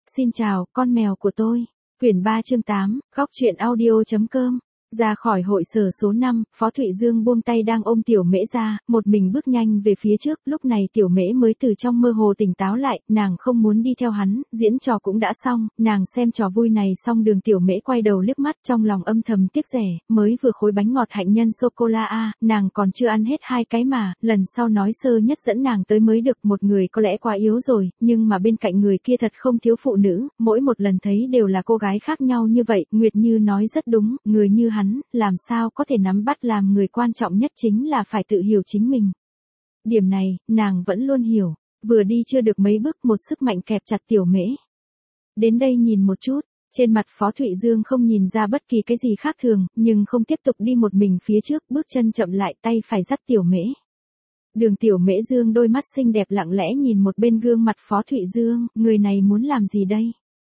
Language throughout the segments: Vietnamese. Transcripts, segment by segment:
Xin chào, con mèo của tôi. Quyển 3 chương 8, góc truyện audio.com. Ra khỏi hội sở số 5, Phó Thụy Dương buông tay đang ôm Tiểu Mễ ra, một mình bước nhanh về phía trước. Lúc này Tiểu Mễ mới từ trong mơ hồ tỉnh táo lại, nàng không muốn đi theo hắn, diễn trò cũng đã xong, nàng xem trò vui này xong Đường Tiểu Mễ quay đầu liếc mắt trong lòng âm thầm tiếc rẻ, mới vừa khối bánh ngọt hạnh nhân sô-cô-la nàng còn chưa ăn hết 2 cái mà, lần sau nói sơ nhất dẫn nàng tới mới được. Một người có lẽ quá yếu rồi, nhưng mà bên cạnh người kia thật không thiếu phụ nữ, mỗi một lần thấy đều là cô gái khác nhau như vậy. Nguyệt Như nói rất đúng, người như hắn, làm sao có thể nắm bắt, làm người quan trọng nhất chính là phải tự hiểu chính mình. Điểm này, nàng vẫn luôn hiểu. Vừa đi chưa được mấy bước, một sức mạnh kẹp chặt Tiểu Mễ. Đến đây nhìn một chút. Trên mặt Phó Thụy Dương không nhìn ra bất kỳ cái gì khác thường, nhưng không tiếp tục đi một mình phía trước, bước chân chậm lại, tay phải dắt Tiểu Mễ. Đường Tiểu Mễ dương đôi mắt xinh đẹp lặng lẽ nhìn một bên gương mặt Phó Thụy Dương, người này muốn làm gì đây?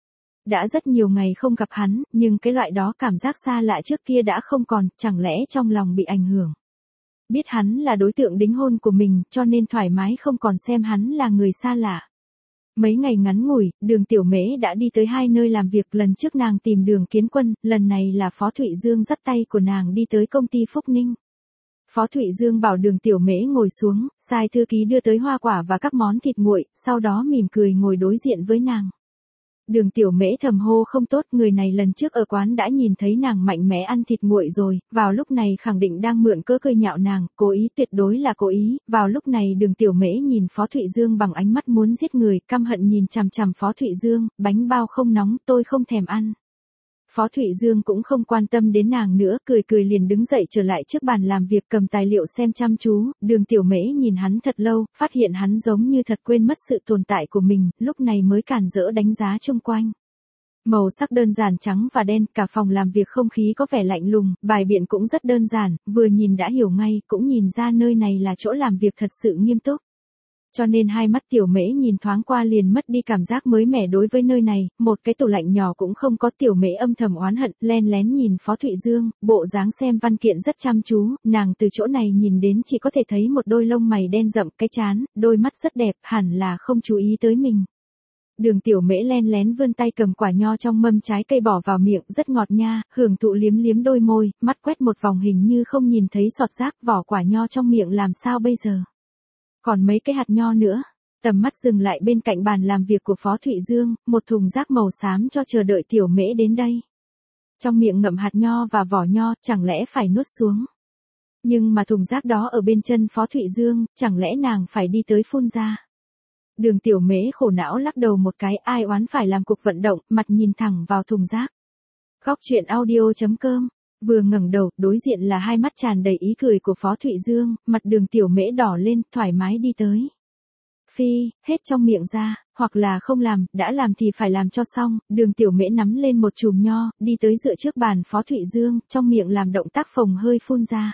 Đã rất nhiều ngày không gặp hắn, nhưng cái loại đó cảm giác xa lạ trước kia đã không còn, chẳng lẽ trong lòng bị ảnh hưởng. Biết hắn là đối tượng đính hôn của mình, cho nên thoải mái không còn xem hắn là người xa lạ. Mấy ngày ngắn ngủi, Đường Tiểu Mễ đã đi tới 2 nơi làm việc. Lần trước nàng tìm Đường Kiến Quân, lần này là Phó Thụy Dương dắt tay của nàng đi tới công ty Phúc Ninh. Phó Thụy Dương bảo Đường Tiểu Mễ ngồi xuống, sai thư ký đưa tới hoa quả và các món thịt nguội, sau đó mỉm cười ngồi đối diện với nàng. Đường Tiểu Mễ thầm hô không tốt, người này lần trước ở quán đã nhìn thấy nàng mạnh mẽ ăn thịt nguội rồi, vào lúc này khẳng định đang mượn cớ cười nhạo nàng, cố ý, tuyệt đối là cố ý. Vào lúc này Đường Tiểu Mễ nhìn Phó Thụy Dương bằng ánh mắt muốn giết người, căm hận nhìn chằm chằm Phó Thụy Dương, bánh bao không nóng, tôi không thèm ăn. Phó Thụy Dương cũng không quan tâm đến nàng nữa, cười cười liền đứng dậy trở lại trước bàn làm việc, cầm tài liệu xem chăm chú. Đường Tiểu Mễ nhìn hắn thật lâu, phát hiện hắn giống như thật quên mất sự tồn tại của mình, lúc này mới càn rỡ đánh giá xung quanh. Màu sắc đơn giản trắng và đen, cả phòng làm việc không khí có vẻ lạnh lùng, bài biện cũng rất đơn giản, vừa nhìn đã hiểu ngay, cũng nhìn ra nơi này là chỗ làm việc thật sự nghiêm túc. Cho nên hai mắt Tiểu Mễ nhìn thoáng qua liền mất đi cảm giác mới mẻ đối với nơi này, một cái tủ lạnh nhỏ cũng không có. Tiểu Mễ âm thầm oán hận, len lén nhìn Phó Thụy Dương, bộ dáng xem văn kiện rất chăm chú, nàng từ chỗ này nhìn đến chỉ có thể thấy một đôi lông mày đen rậm, cái trán, đôi mắt rất đẹp, hẳn là không chú ý tới mình. Đường Tiểu Mễ len lén vươn tay cầm quả nho trong mâm trái cây bỏ vào miệng, rất ngọt nha, hưởng thụ liếm liếm đôi môi, mắt quét một vòng hình như không nhìn thấy sọt rác. Vỏ quả nho trong miệng làm sao bây giờ? Còn mấy cái hạt nho nữa. Tầm mắt dừng lại bên cạnh bàn làm việc của Phó Thụy Dương, một thùng rác màu xám cho chờ đợi Tiểu Mễ đến đây. Trong miệng ngậm hạt nho và vỏ nho, chẳng lẽ phải nuốt xuống. Nhưng mà thùng rác đó ở bên chân Phó Thụy Dương, chẳng lẽ nàng phải đi tới phun ra. Đường Tiểu Mễ khổ não lắc đầu một cái, ai oán phải làm cuộc vận động, mặt nhìn thẳng vào thùng rác. Góc truyện audio.com. Vừa ngẩng đầu, đối diện là hai mắt tràn đầy ý cười của Phó Thụy Dương, mặt Đường Tiểu Mễ đỏ lên, thoải mái đi tới. Phi, hết trong miệng ra, hoặc là không làm, đã làm thì phải làm cho xong. Đường Tiểu Mễ nắm lên một chùm nho, đi tới dựa trước bàn Phó Thụy Dương, trong miệng làm động tác phồng hơi phun ra.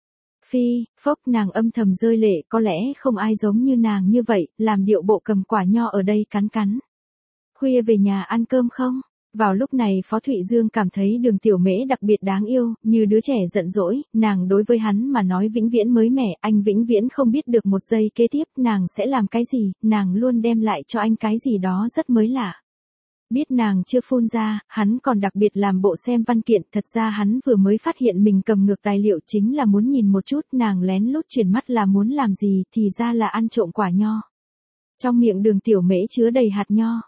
Phi, phốc, nàng âm thầm rơi lệ, có lẽ không ai giống như nàng như vậy, làm điệu bộ cầm quả nho ở đây cắn cắn. Khuya về nhà ăn cơm không? Vào lúc này Phó Thụy Dương cảm thấy Đường Tiểu Mễ đặc biệt đáng yêu, như đứa trẻ giận dỗi, nàng đối với hắn mà nói vĩnh viễn mới mẻ, anh vĩnh viễn không biết được một giây kế tiếp nàng sẽ làm cái gì, nàng luôn đem lại cho anh cái gì đó rất mới lạ. Biết nàng chưa phun ra, hắn còn đặc biệt làm bộ xem văn kiện, thật ra hắn vừa mới phát hiện mình cầm ngược tài liệu chính là muốn nhìn một chút, nàng lén lút chuyển mắt là muốn làm gì, thì ra là ăn trộm quả nho. Trong miệng Đường Tiểu Mễ chứa đầy hạt nho,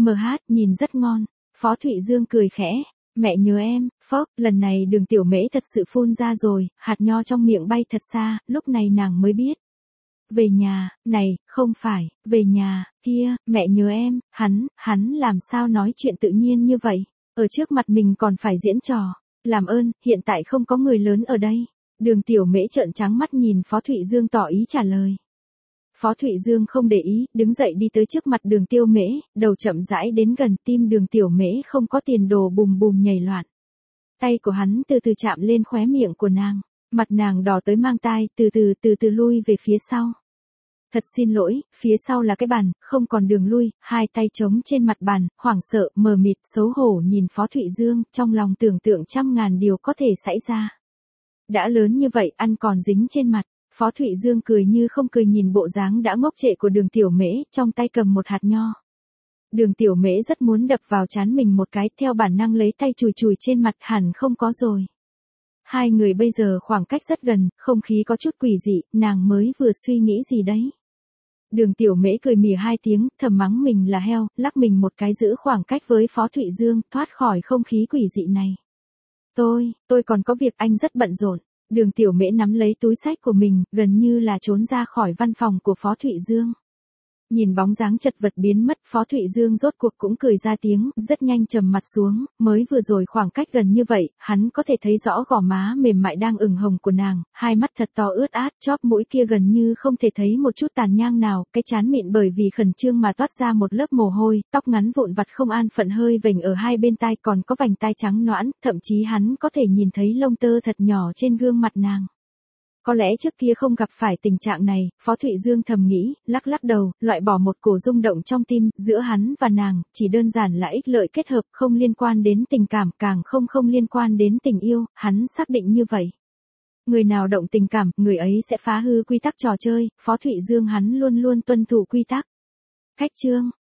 nhìn rất ngon. Phó Thụy Dương cười khẽ, mẹ nhớ em, phốc, lần này Đường Tiểu Mễ thật sự phun ra rồi, hạt nho trong miệng bay thật xa, lúc này nàng mới biết. Về nhà, này, không phải, về nhà, kia, mẹ nhớ em, hắn làm sao nói chuyện tự nhiên như vậy, ở trước mặt mình còn phải diễn trò, làm ơn, hiện tại không có người lớn ở đây. Đường Tiểu Mễ trợn trắng mắt nhìn Phó Thụy Dương tỏ ý trả lời. Phó Thụy Dương không để ý, đứng dậy đi tới trước mặt Đường Tiểu Mễ, đầu chậm rãi đến gần, tim Đường Tiểu Mễ không có tiền đồ bùm bùm nhảy loạn. Tay của hắn từ từ chạm lên khóe miệng của nàng, mặt nàng đỏ tới mang tai, từ từ lui về phía sau. Thật xin lỗi, phía sau là cái bàn, không còn đường lui, hai tay trống trên mặt bàn, hoảng sợ, mờ mịt, xấu hổ nhìn Phó Thụy Dương, trong lòng tưởng tượng trăm ngàn điều có thể xảy ra. Đã lớn như vậy, ăn còn dính trên mặt. Phó Thụy Dương cười như không cười nhìn bộ dáng đã ngốc trệ của Đường Tiểu Mễ, trong tay cầm một hạt nho. Đường Tiểu Mễ rất muốn đập vào trán mình một cái, theo bản năng lấy tay chùi chùi trên mặt, hẳn không có rồi. Hai người bây giờ khoảng cách rất gần, không khí có chút quỷ dị, nàng mới vừa suy nghĩ gì đấy. Đường Tiểu Mễ cười mỉa hai tiếng, thầm mắng mình là heo, lắc mình một cái giữ khoảng cách với Phó Thụy Dương, thoát khỏi không khí quỷ dị này. Tôi còn có việc, anh rất bận rộn. Đường Tiểu Mễ nắm lấy túi xách của mình, gần như là trốn ra khỏi văn phòng của Phó Thụy Dương. Nhìn bóng dáng chật vật biến mất, Phó Thụy Dương rốt cuộc cũng cười ra tiếng, rất nhanh trầm mặt xuống, mới vừa rồi khoảng cách gần như vậy, hắn có thể thấy rõ gò má mềm mại đang ửng hồng của nàng, hai mắt thật to ướt át, chóp mũi kia gần như không thể thấy một chút tàn nhang nào, cái trán mịn bởi vì khẩn trương mà toát ra một lớp mồ hôi, tóc ngắn vụn vặt không an phận hơi vểnh ở hai bên tai, còn có vành tai trắng nõn, thậm chí hắn có thể nhìn thấy lông tơ thật nhỏ trên gương mặt nàng. Có lẽ trước kia không gặp phải tình trạng này, Phó Thụy Dương thầm nghĩ, lắc lắc đầu, loại bỏ một cổ rung động trong tim, giữa hắn và nàng, chỉ đơn giản là ích lợi kết hợp, không liên quan đến tình cảm, càng không liên quan đến tình yêu, hắn xác định như vậy. Người nào động tình cảm, người ấy sẽ phá hư quy tắc trò chơi, Phó Thụy Dương hắn luôn luôn tuân thủ quy tắc. Khách trương,